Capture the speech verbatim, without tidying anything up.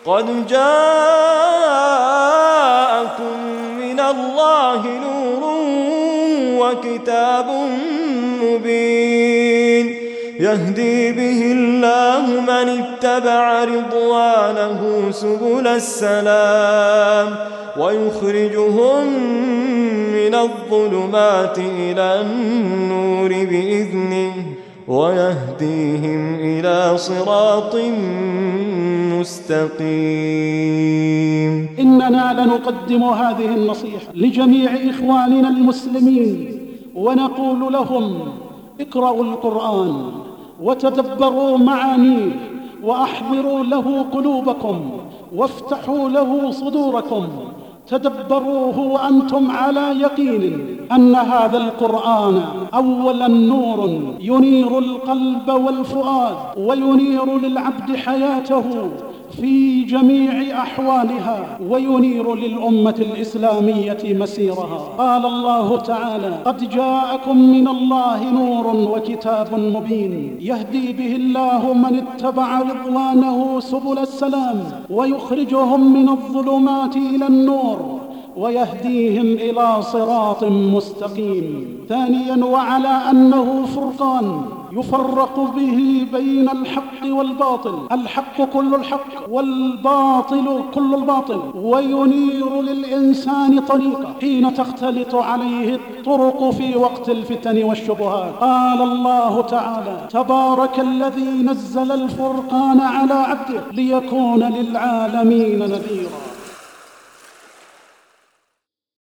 قد جاءكم من الله نور وكتاب مبين يهدي به الله من اتبع رضوانه سبل السلام ويخرجهم من الظلمات إلى النور بإذنه ويهديهم إلى صراط مستقيم. إننا لنقدم هذه النصيحة لجميع إخواننا المسلمين ونقول لهم: اقرأوا القرآن وتدبروا معانيه وأحضروا له قلوبكم وافتحوا له صدوركم، تدبروه وأنتم على يقين أن هذا القرآن أولا نور ينير القلب والفؤاد وينير للعبد حياته في جميع أحوالها وينير للأمة الإسلامية مسيرها. قال الله تعالى: قد جاءكم من الله نور وكتاب مبين يهدي به الله من اتبع رضوانه سبل السلام ويخرجهم من الظلمات إلى النور ويهديهم إلى صراط مستقيم. ثانيا: وعلى أنه فرقان يفرق به بين الحق والباطل، الحق كل الحق والباطل كل الباطل، وينير للإنسان طريقه حين تختلط عليه الطرق في وقت الفتن والشبهات. قال الله تعالى: تبارك الذي نزل الفرقان على عبده ليكون للعالمين نذيرا.